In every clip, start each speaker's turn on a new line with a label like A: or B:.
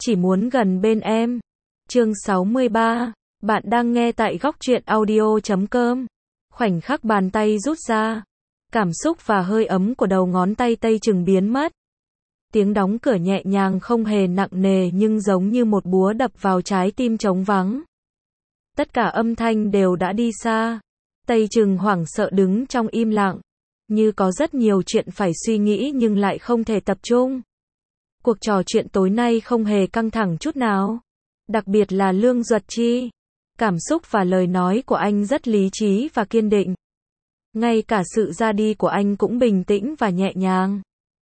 A: chỉ muốn gần bên em. Chương 63, bạn đang nghe tại góc truyện audio.com. Khoảnh khắc bàn tay rút ra, cảm xúc và hơi ấm của đầu ngón tay Tây Trừng biến mất. Tiếng đóng cửa nhẹ nhàng không hề nặng nề nhưng giống như một búa đập vào trái tim trống vắng. Tất cả âm thanh đều đã đi xa. Tây Trừng hoảng sợ đứng trong im lặng, như có rất nhiều chuyện phải suy nghĩ nhưng lại không thể tập trung. Cuộc trò chuyện tối nay không hề căng thẳng chút nào. Đặc biệt là Lương Duật Chi. Cảm xúc và lời nói của anh rất lý trí và kiên định. Ngay cả sự ra đi của anh cũng bình tĩnh và nhẹ nhàng.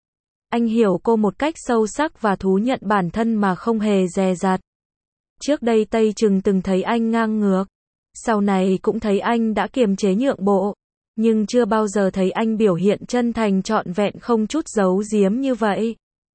A: Anh hiểu cô một cách sâu sắc và thú nhận bản thân mà không hề dè dặt. Trước đây Tây Trừng từng thấy anh ngang ngược. Sau này cũng thấy anh đã kiềm chế nhượng bộ. Nhưng chưa bao giờ thấy anh biểu hiện chân thành trọn vẹn không chút giấu giếm như vậy.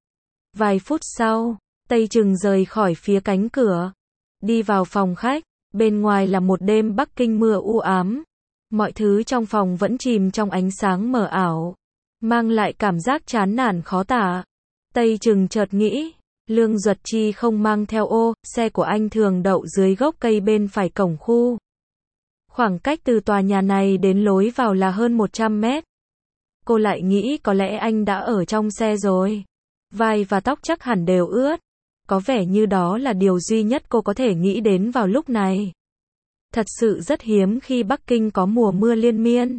A: Vài phút sau, Tây Trừng rời khỏi phía cánh cửa. Đi vào phòng khách. Bên ngoài là một đêm Bắc Kinh mưa u ám. Mọi thứ trong phòng vẫn chìm trong ánh sáng mờ ảo, mang lại cảm giác chán nản khó tả. Tây Trừng chợt nghĩ, Lương Duật Chi không mang theo ô, xe của anh thường đậu dưới gốc cây bên phải cổng khu. Khoảng cách từ tòa nhà này đến lối vào là hơn 100 mét. Cô lại nghĩ có lẽ anh đã ở trong xe rồi. Vai và tóc chắc hẳn đều ướt. Có vẻ như đó là điều duy nhất cô có thể nghĩ đến vào lúc này. Thật sự rất hiếm khi Bắc Kinh có mùa mưa liên miên.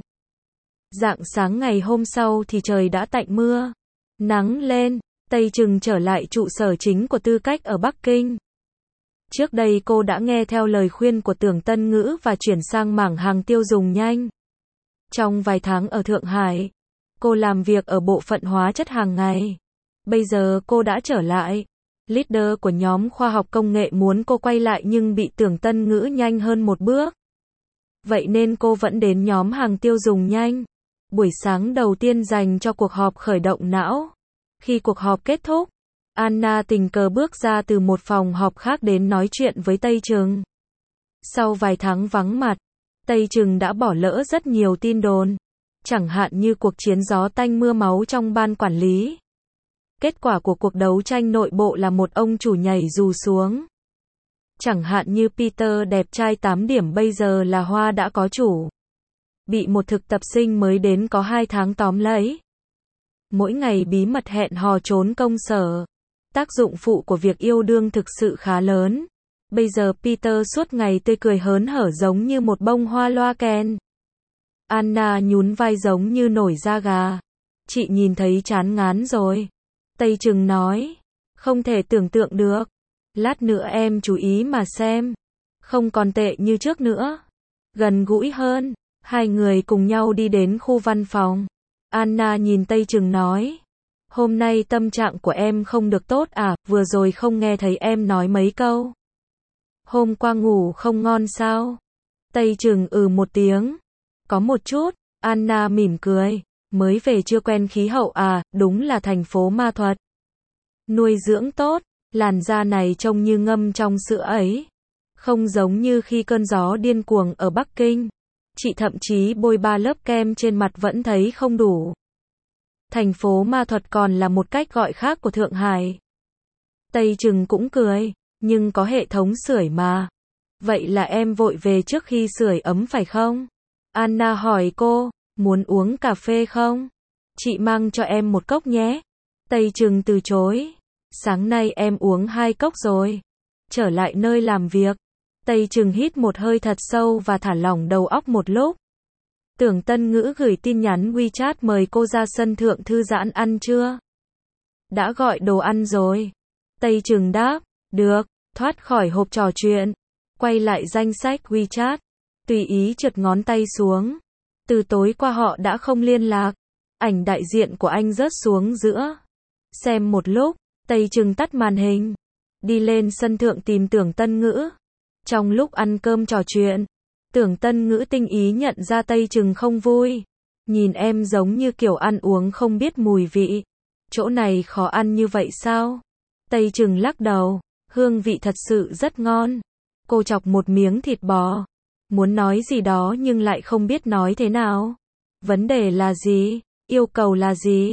A: Rạng sáng ngày hôm sau thì trời đã tạnh mưa. Nắng lên, Tây Trừng trở lại trụ sở chính của Tư Cách ở Bắc Kinh. Trước đây cô đã nghe theo lời khuyên của Tưởng Tân Ngữ và chuyển sang mảng hàng tiêu dùng nhanh. Trong vài tháng ở Thượng Hải, cô làm việc ở bộ phận hóa chất hàng ngày. Bây giờ cô đã trở lại. Leader của nhóm khoa học công nghệ muốn cô quay lại nhưng bị Tưởng Tân Ngữ nhanh hơn một bước. Vậy nên cô vẫn đến nhóm hàng tiêu dùng nhanh. Buổi sáng đầu tiên dành cho cuộc họp khởi động não. Khi cuộc họp kết thúc, Anna tình cờ bước ra từ một phòng họp khác đến nói chuyện với Tây Trừng. Sau vài tháng vắng mặt, Tây Trừng đã bỏ lỡ rất nhiều tin đồn. Chẳng hạn như cuộc chiến gió tanh mưa máu trong ban quản lý. Kết quả của cuộc đấu tranh nội bộ là một ông chủ nhảy dù xuống. Chẳng hạn như Peter đẹp trai 8 điểm bây giờ là Hoa đã có chủ. Bị một thực tập sinh mới đến có 2 tháng tóm lấy. Mỗi ngày bí mật hẹn hò trốn công sở. Tác dụng phụ của việc yêu đương thực sự khá lớn. Bây giờ Peter suốt ngày tươi cười hớn hở giống như một bông hoa loa kèn. Anna nhún vai giống như nổi da gà. Chị nhìn thấy chán ngán rồi. Tây Trừng nói, không thể tưởng tượng được. Lát nữa em chú ý mà xem. Không còn tệ như trước nữa. Gần gũi hơn. Hai người cùng nhau đi đến khu văn phòng. Anna nhìn Tây Trừng nói, hôm nay tâm trạng của em không được tốt à, vừa rồi không nghe thấy em nói mấy câu. Hôm qua ngủ không ngon sao? Tây Trừng một tiếng. Có một chút. Anna mỉm cười. Mới về chưa quen khí hậu à, đúng là thành phố ma thuật. Nuôi dưỡng tốt, làn da này trông như ngâm trong sữa ấy. Không giống như khi cơn gió điên cuồng ở Bắc Kinh. Chị thậm chí bôi 3 lớp kem trên mặt vẫn thấy không đủ. Thành phố ma thuật còn là một cách gọi khác của Thượng Hải. Tây Trừng cũng cười, nhưng có hệ thống sưởi mà. Vậy là em vội về trước khi sưởi ấm phải không? Anna hỏi cô. Muốn uống cà phê không? Chị mang cho em một cốc nhé. Tây Trừng từ chối. Sáng nay em uống 2 cốc rồi. Trở lại nơi làm việc. Tây Trừng hít một hơi thật sâu và thả lỏng đầu óc một lúc. Tưởng Tân Ngữ gửi tin nhắn WeChat mời cô ra sân thượng thư giãn ăn trưa. Đã gọi đồ ăn rồi. Tây Trừng đáp. Được. Thoát khỏi hộp trò chuyện. Quay lại danh sách WeChat. Tùy ý trượt ngón tay xuống. Từ tối qua họ đã không liên lạc. Ảnh đại diện của anh rớt xuống giữa. Xem một lúc, Tây Trừng tắt màn hình. Đi lên sân thượng tìm Tưởng Tân Ngữ. Trong lúc ăn cơm trò chuyện, Tưởng Tân Ngữ tinh ý nhận ra Tây Trừng không vui. Nhìn em giống như kiểu ăn uống không biết mùi vị. Chỗ này khó ăn như vậy sao? Tây Trừng lắc đầu. Hương vị thật sự rất ngon. Cô chọc một miếng thịt bò. Muốn nói gì đó nhưng lại không biết nói thế nào. Vấn đề là gì? Yêu cầu là gì?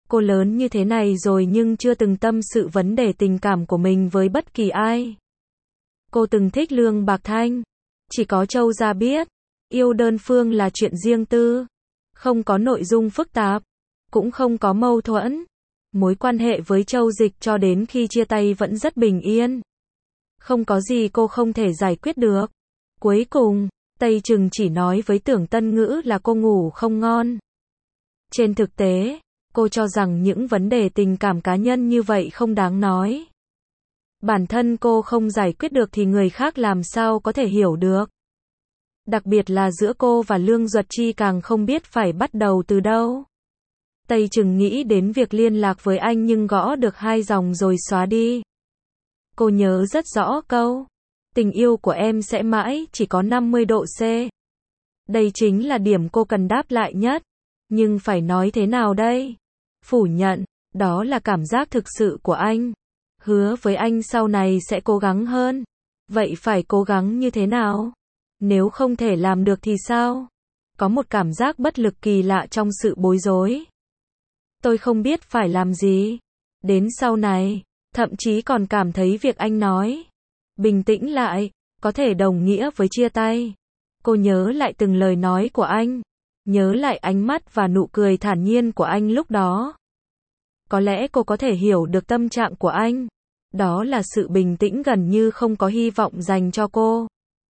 A: Cô lớn như thế này rồi nhưng chưa từng tâm sự vấn đề tình cảm của mình với bất kỳ ai. Cô từng thích Lương Bạc Thanh. Chỉ có Châu Gia biết. Yêu đơn phương là chuyện riêng tư. Không có nội dung phức tạp. Cũng không có mâu thuẫn. Mối quan hệ với Châu Dịch cho đến khi chia tay vẫn rất bình yên. Không có gì cô không thể giải quyết được. Cuối cùng, Tây Trừng chỉ nói với Tưởng Tân Ngữ là cô ngủ không ngon. Trên thực tế, cô cho rằng những vấn đề tình cảm cá nhân như vậy không đáng nói. Bản thân cô không giải quyết được thì người khác làm sao có thể hiểu được. Đặc biệt là giữa cô và Lương Duật Chi càng không biết phải bắt đầu từ đâu. Tây Trừng nghĩ đến việc liên lạc với anh nhưng gõ được 2 dòng rồi xóa đi. Cô nhớ rất rõ câu, tình yêu của em sẽ mãi chỉ có 50 độ C. Đây chính là điểm cô cần đáp lại nhất. Nhưng phải nói thế nào đây? Phủ nhận, đó là cảm giác thực sự của anh. Hứa với anh sau này sẽ cố gắng hơn. Vậy phải cố gắng như thế nào? Nếu không thể làm được thì sao? Có một cảm giác bất lực kỳ lạ trong sự bối rối. Tôi không biết phải làm gì. Đến sau này, thậm chí còn cảm thấy việc anh nói bình tĩnh lại, có thể đồng nghĩa với chia tay. Cô nhớ lại từng lời nói của anh. Nhớ lại ánh mắt và nụ cười thản nhiên của anh lúc đó. Có lẽ cô có thể hiểu được tâm trạng của anh. Đó là sự bình tĩnh gần như không có hy vọng dành cho cô.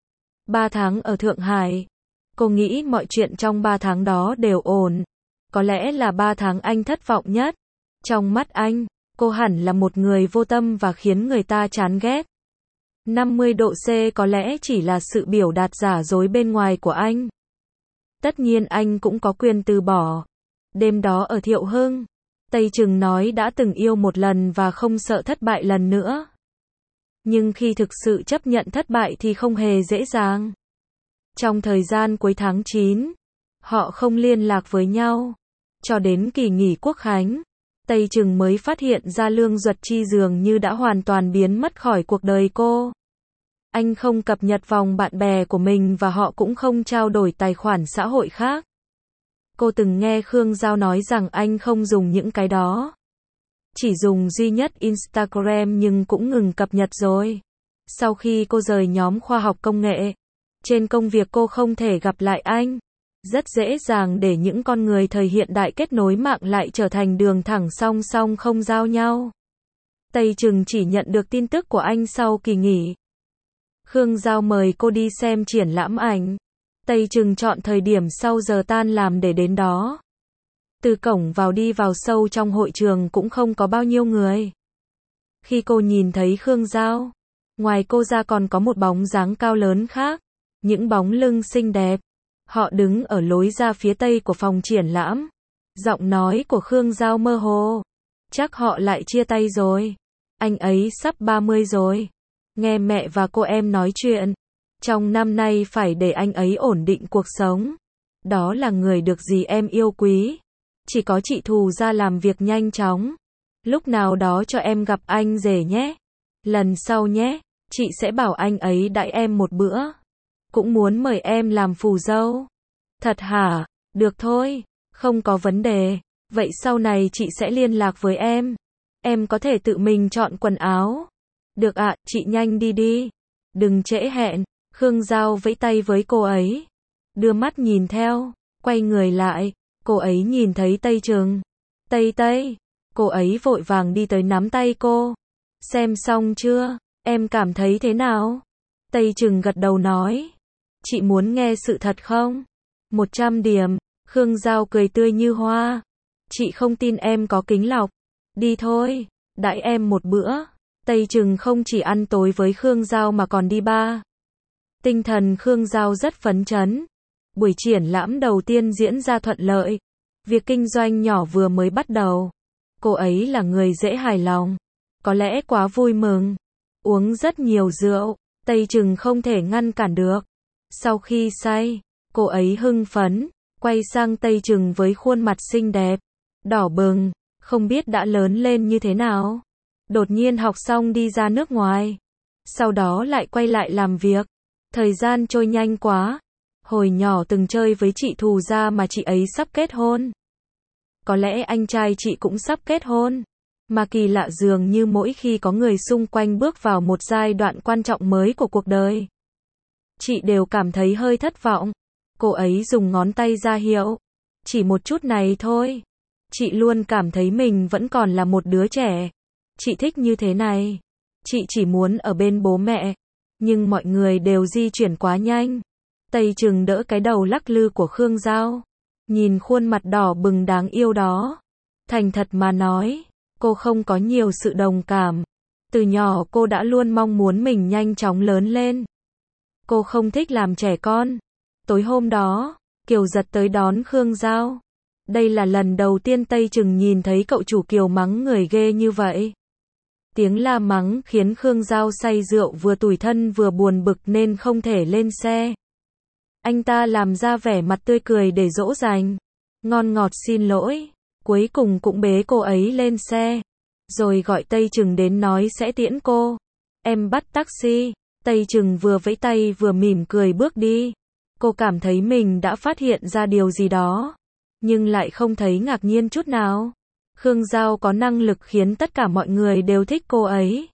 A: 3 tháng ở Thượng Hải. Cô nghĩ mọi chuyện trong 3 tháng đó đều ổn. Có lẽ là 3 tháng anh thất vọng nhất. Trong mắt anh, cô hẳn là một người vô tâm và khiến người ta chán ghét. 50 độ C có lẽ chỉ là sự biểu đạt giả dối bên ngoài của anh. Tất nhiên anh cũng có quyền từ bỏ. Đêm đó ở Thiệu Hưng, Tây Trừng nói đã từng yêu một lần và không sợ thất bại lần nữa. Nhưng khi thực sự chấp nhận thất bại thì không hề dễ dàng. Trong thời gian cuối tháng 9, họ không liên lạc với nhau. Cho đến kỳ nghỉ Quốc khánh, Tây Trừng mới phát hiện ra Lương Duật Chi dường như đã hoàn toàn biến mất khỏi cuộc đời cô. Anh không cập nhật vòng bạn bè của mình và họ cũng không trao đổi tài khoản xã hội khác. Cô từng nghe Khương Giao nói rằng anh không dùng những cái đó. Chỉ dùng duy nhất Instagram nhưng cũng ngừng cập nhật rồi. Sau khi cô rời nhóm khoa học công nghệ, trên công việc cô không thể gặp lại anh. Rất dễ dàng để những con người thời hiện đại kết nối mạng lại trở thành đường thẳng song song không giao nhau. Tây Trừng chỉ nhận được tin tức của anh sau kỳ nghỉ. Khương Giao mời cô đi xem triển lãm ảnh. Tây Trừng chọn thời điểm sau giờ tan làm để đến đó. Từ cổng vào đi vào sâu trong hội trường cũng không có bao nhiêu người. Khi cô nhìn thấy Khương Giao, ngoài cô ra còn có một bóng dáng cao lớn khác. Những bóng lưng xinh đẹp. Họ đứng ở lối ra phía tây của phòng triển lãm. Giọng nói của Khương Giao mơ hồ. Chắc họ lại chia tay rồi. Anh ấy sắp 30 rồi. Nghe mẹ và cô em nói chuyện. Trong năm nay phải để anh ấy ổn định cuộc sống. Đó là người được dì em yêu quý. Chỉ có chị Thù ra làm việc nhanh chóng. Lúc nào đó cho em gặp anh rể nhé. Lần sau nhé, chị sẽ bảo anh ấy đãi em một bữa. Cũng muốn mời em làm phù dâu. Thật hả? Được thôi, không có vấn đề. Vậy sau này chị sẽ liên lạc với em. Em có thể tự mình chọn quần áo. Được ạ, chị nhanh đi đi. Đừng trễ hẹn. Khương Giao vẫy tay với cô ấy. Đưa mắt nhìn theo, quay người lại. Cô ấy nhìn thấy Tây Trừng. Tây, cô ấy vội vàng đi tới nắm tay cô. Xem xong chưa? Em cảm thấy thế nào? Tây Trừng gật đầu nói. Chị muốn nghe sự thật không? 100 điểm. Khương Giao cười tươi như hoa. Chị không tin em có kính lọc. Đi thôi, đãi em một bữa. Tây Trừng không chỉ ăn tối với Khương Giao mà còn đi bar. Tinh thần Khương Giao rất phấn chấn. Buổi triển lãm đầu tiên diễn ra thuận lợi. Việc kinh doanh nhỏ vừa mới bắt đầu. Cô ấy là người dễ hài lòng. Có lẽ quá vui mừng. Uống rất nhiều rượu. Tây Trừng không thể ngăn cản được. Sau khi say, cô ấy hưng phấn. Quay sang Tây Trừng với khuôn mặt xinh đẹp. Đỏ bừng. Không biết đã lớn lên như thế nào. Đột nhiên học xong đi ra nước ngoài. Sau đó lại quay lại làm việc. Thời gian trôi nhanh quá. Hồi nhỏ từng chơi với chị Thù ra mà chị ấy sắp kết hôn. Có lẽ anh trai chị cũng sắp kết hôn. Mà kỳ lạ dường như mỗi khi có người xung quanh bước vào một giai đoạn quan trọng mới của cuộc đời, chị đều cảm thấy hơi thất vọng. Cô ấy dùng ngón tay ra hiệu. Chỉ một chút này thôi. Chị luôn cảm thấy mình vẫn còn là một đứa trẻ. Chị thích như thế này. Chị chỉ muốn ở bên bố mẹ. Nhưng mọi người đều di chuyển quá nhanh. Tây Trừng đỡ cái đầu lắc lư của Khương Giao. Nhìn khuôn mặt đỏ bừng đáng yêu đó. Thành thật mà nói, cô không có nhiều sự đồng cảm. Từ nhỏ cô đã luôn mong muốn mình nhanh chóng lớn lên. Cô không thích làm trẻ con. Tối hôm đó, Kiều Giật tới đón Khương Giao. Đây là lần đầu tiên Tây Trừng nhìn thấy cậu chủ Kiều mắng người ghê như vậy. Tiếng la mắng khiến Khương Giao say rượu vừa tủi thân vừa buồn bực nên không thể lên xe. Anh ta làm ra vẻ mặt tươi cười để dỗ dành. Ngon ngọt xin lỗi. Cuối cùng cũng bế cô ấy lên xe. Rồi gọi Tây Trừng đến nói sẽ tiễn cô. Em bắt taxi. Tây Trừng vừa vẫy tay vừa mỉm cười bước đi. Cô cảm thấy mình đã phát hiện ra điều gì đó. Nhưng lại không thấy ngạc nhiên chút nào. Khương Giao có năng lực khiến tất cả mọi người đều thích cô ấy.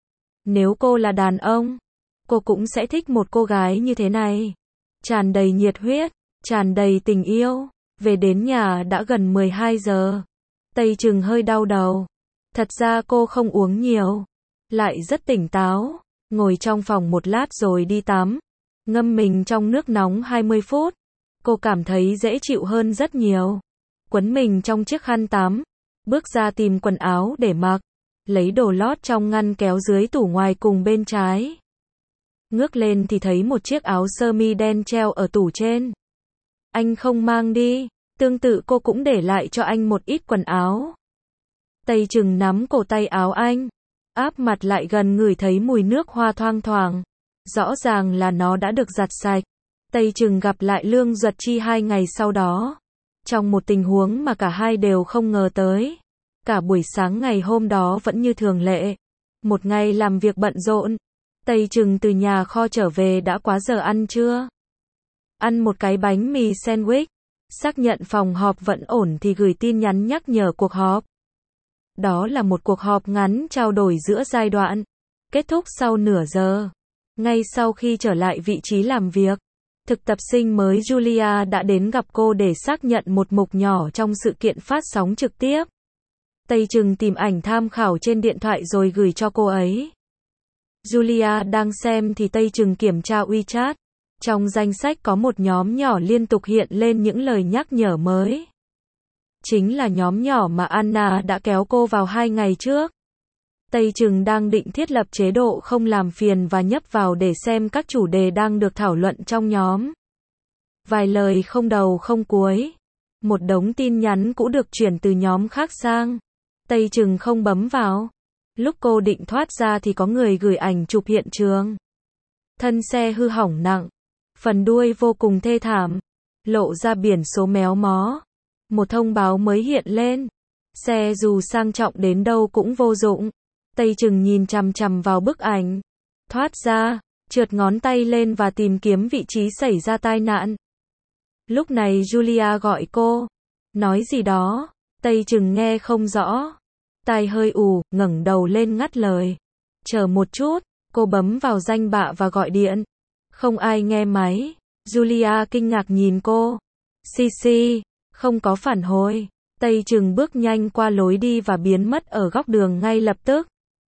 A: Nếu cô là đàn ông, cô cũng sẽ thích một cô gái như thế này. Tràn đầy nhiệt huyết, tràn đầy tình yêu. Về đến nhà đã gần 12 giờ. Tây Trừng hơi đau đầu. Thật ra cô không uống nhiều. Lại rất tỉnh táo. Ngồi trong phòng một lát rồi đi tắm. Ngâm mình trong nước nóng 20 phút. Cô cảm thấy dễ chịu hơn rất nhiều. Quấn mình trong chiếc khăn tắm. Bước ra tìm quần áo để mặc. Lấy đồ lót trong ngăn kéo dưới tủ ngoài cùng bên trái. Ngước lên thì thấy một chiếc áo sơ mi đen treo ở tủ trên. Anh không mang đi. Tương tự cô cũng để lại cho anh một ít quần áo. Tây Trừng nắm cổ tay áo anh. Áp mặt lại gần ngửi thấy mùi nước hoa thoang thoảng. Rõ ràng là nó đã được giặt sạch. Tây Trừng gặp lại Lương Duật Chi 2 ngày sau đó. Trong một tình huống mà cả hai đều không ngờ tới. Cả buổi sáng ngày hôm đó vẫn như thường lệ. Một ngày làm việc bận rộn. Tây Trừng từ nhà kho trở về đã quá giờ ăn trưa. Ăn một cái bánh mì sandwich. Xác nhận phòng họp vẫn ổn thì gửi tin nhắn nhắc nhở cuộc họp. Đó là một cuộc họp ngắn trao đổi giữa giai đoạn. Kết thúc sau nửa giờ. Ngay sau khi trở lại vị trí làm việc, thực tập sinh mới Julia đã đến gặp cô để xác nhận một mục nhỏ trong sự kiện phát sóng trực tiếp. Tây Trừng tìm ảnh tham khảo trên điện thoại rồi gửi cho cô ấy. Julia đang xem thì Tây Trừng kiểm tra WeChat. Trong danh sách có một nhóm nhỏ liên tục hiện lên những lời nhắc nhở mới. Chính là nhóm nhỏ mà Anna đã kéo cô vào 2 ngày trước. Tây Trừng đang định thiết lập chế độ không làm phiền và nhấp vào để xem các chủ đề đang được thảo luận trong nhóm. Vài lời không đầu không cuối. Một đống tin nhắn cũ được chuyển từ nhóm khác sang. Tây Trừng không bấm vào. Lúc cô định thoát ra thì có người gửi ảnh chụp hiện trường. Thân xe hư hỏng nặng. Phần đuôi vô cùng thê thảm. Lộ ra biển số méo mó. Một thông báo mới hiện lên. Xe dù sang trọng đến đâu cũng vô dụng. Tây Trừng nhìn chằm chằm vào bức ảnh. Thoát ra, trượt ngón tay lên và tìm kiếm vị trí xảy ra tai nạn. Lúc này Julia gọi cô. Nói gì đó. Tây Trừng nghe không rõ. Tai hơi ù, ngẩng đầu lên ngắt lời. Chờ một chút, cô bấm vào danh bạ và gọi điện. Không ai nghe máy. Julia kinh ngạc nhìn cô. Xì, không có phản hồi. Tây Trừng bước nhanh qua lối đi và biến mất ở góc đường ngay lập tức.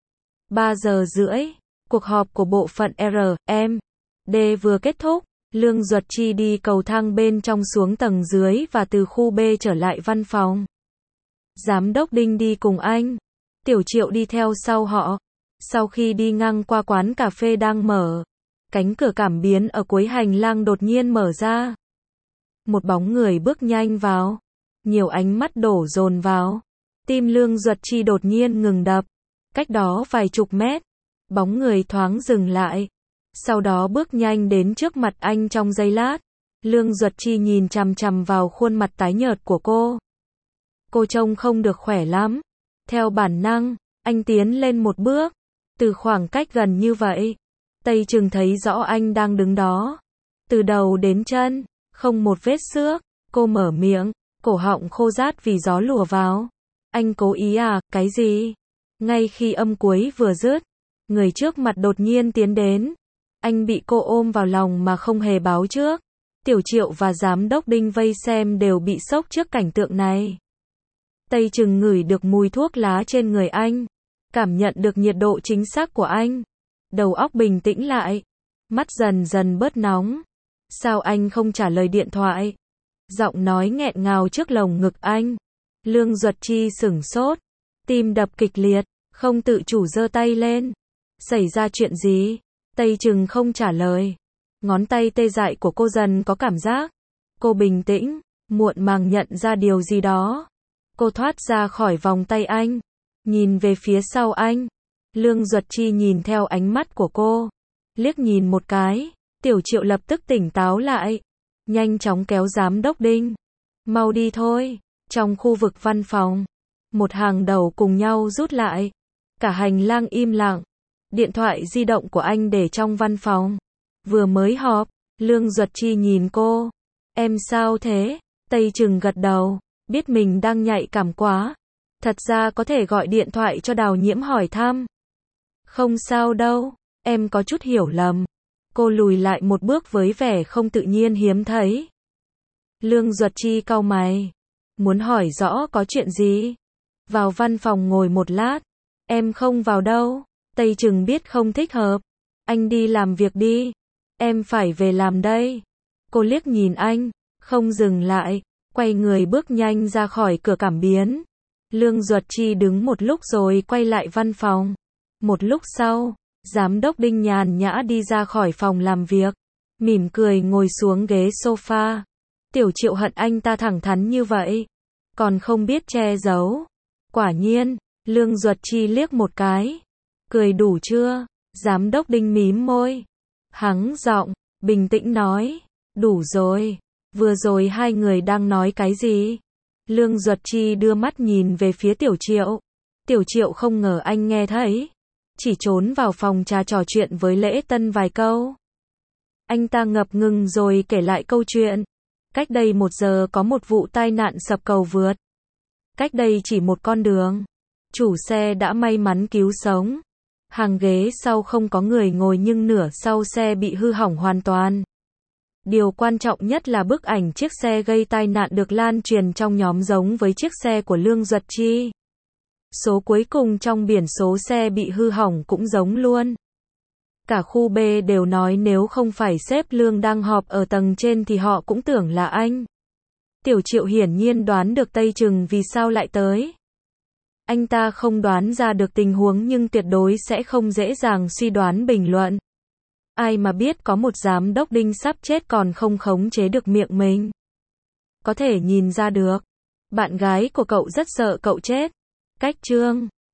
A: 3 giờ rưỡi, cuộc họp của bộ phận R.M.D vừa kết thúc. Lương Duật Chi đi cầu thang bên trong xuống tầng dưới và từ khu B trở lại văn phòng. Giám đốc Đinh đi cùng anh. Tiểu Triệu đi theo sau họ. Sau khi đi ngang qua quán cà phê đang mở, cánh cửa cảm biến ở cuối hành lang đột nhiên mở ra. Một bóng người bước nhanh vào. Nhiều ánh mắt đổ dồn vào. Tim Lương Duật Chi đột nhiên ngừng đập. Cách đó vài chục mét, bóng người thoáng dừng lại. Sau đó bước nhanh đến trước mặt anh trong giây lát. Lương Duật Chi nhìn chằm chằm vào khuôn mặt tái nhợt của cô. Cô trông không được khỏe lắm. Theo bản năng, anh tiến lên một bước. Từ khoảng cách gần như vậy, Tây Trừng thấy rõ anh đang đứng đó. Từ đầu đến chân, không một vết xước. Cô mở miệng. cổ họng khô rát vì gió lùa vào. Anh cố ý à, cái gì? Ngay khi âm cuối vừa dứt, người trước mặt đột nhiên tiến đến. Anh bị cô ôm vào lòng mà không hề báo trước. Tiểu Triệu và giám đốc Đinh vây xem đều bị sốc trước cảnh tượng này. Tây Trừng ngửi được mùi thuốc lá trên người anh, cảm nhận được nhiệt độ chính xác của anh. Đầu óc bình tĩnh lại, mắt dần dần bớt nóng. Sao anh không trả lời điện thoại? Giọng nói nghẹn ngào trước lồng ngực anh. Lương Duật Chi sửng sốt, tim đập kịch liệt, không tự chủ giơ tay lên. Xảy ra chuyện gì? Tây Trừng không trả lời. Ngón tay tê dại của cô dần có cảm giác. Cô bình tĩnh, muộn màng nhận ra điều gì đó. Cô thoát ra khỏi vòng tay anh, nhìn về phía sau anh. Lương Duật Chi nhìn theo ánh mắt của cô, liếc nhìn một cái. Tiểu Triệu lập tức tỉnh táo lại, nhanh chóng kéo giám đốc Đinh. Mau đi thôi. Trong khu vực văn phòng, một hàng đầu cùng nhau rút lại. Cả hành lang im lặng. Điện thoại di động của anh để trong văn phòng. Vừa mới họp, Lương Duật Chi nhìn cô. Em sao thế? Tây Trừng gật đầu, biết mình đang nhạy cảm quá. Thật ra có thể gọi điện thoại cho Đào Nhiễm hỏi thăm. Không sao đâu, em có chút hiểu lầm. Cô lùi lại một bước với vẻ không tự nhiên hiếm thấy. Lương Duật Chi cau mày, muốn hỏi rõ có chuyện gì. Vào văn phòng ngồi một lát. Em không vào đâu. Tây Trừng biết không thích hợp. Anh đi làm việc đi. Em phải về làm đây. Cô liếc nhìn anh, không dừng lại, quay người bước nhanh ra khỏi cửa cảm biến. Lương Duật Chi đứng một lúc rồi quay lại văn phòng. Một lúc sau, giám đốc Đinh nhàn nhã đi ra khỏi phòng làm việc, mỉm cười ngồi xuống ghế sofa. Tiểu Triệu hận anh ta thẳng thắn như vậy, còn không biết che giấu. Quả nhiên, Lương Duật Chi liếc một cái. Cười đủ chưa? Giám đốc Đinh mím môi, hắng giọng, bình tĩnh nói. Đủ rồi. Vừa rồi hai người đang nói cái gì? Lương Duật Chi đưa mắt nhìn về phía Tiểu Triệu. Tiểu Triệu không ngờ anh nghe thấy, chỉ trốn vào phòng trà trò chuyện với Lễ Tân vài câu. Anh ta ngập ngừng rồi kể lại câu chuyện. Cách đây 1 giờ có một vụ tai nạn sập cầu vượt. Cách đây chỉ một con đường. Chủ xe đã may mắn cứu sống. Hàng ghế sau không có người ngồi nhưng nửa sau xe bị hư hỏng hoàn toàn. Điều quan trọng nhất là bức ảnh chiếc xe gây tai nạn được lan truyền trong nhóm giống với chiếc xe của Lương Duật Chi. Số cuối cùng trong biển số xe bị hư hỏng cũng giống luôn. Cả khu B đều nói nếu không phải sếp Lương đang họp ở tầng trên thì họ cũng tưởng là anh. Tiểu Triệu hiển nhiên đoán được Tây Trừng vì sao lại tới. Anh ta không đoán ra được tình huống nhưng tuyệt đối sẽ không dễ dàng suy đoán bình luận. Ai mà biết có một giám đốc Đinh sắp chết còn không khống chế được miệng mình. Có thể nhìn ra được, bạn gái của cậu rất sợ cậu chết. Cách chương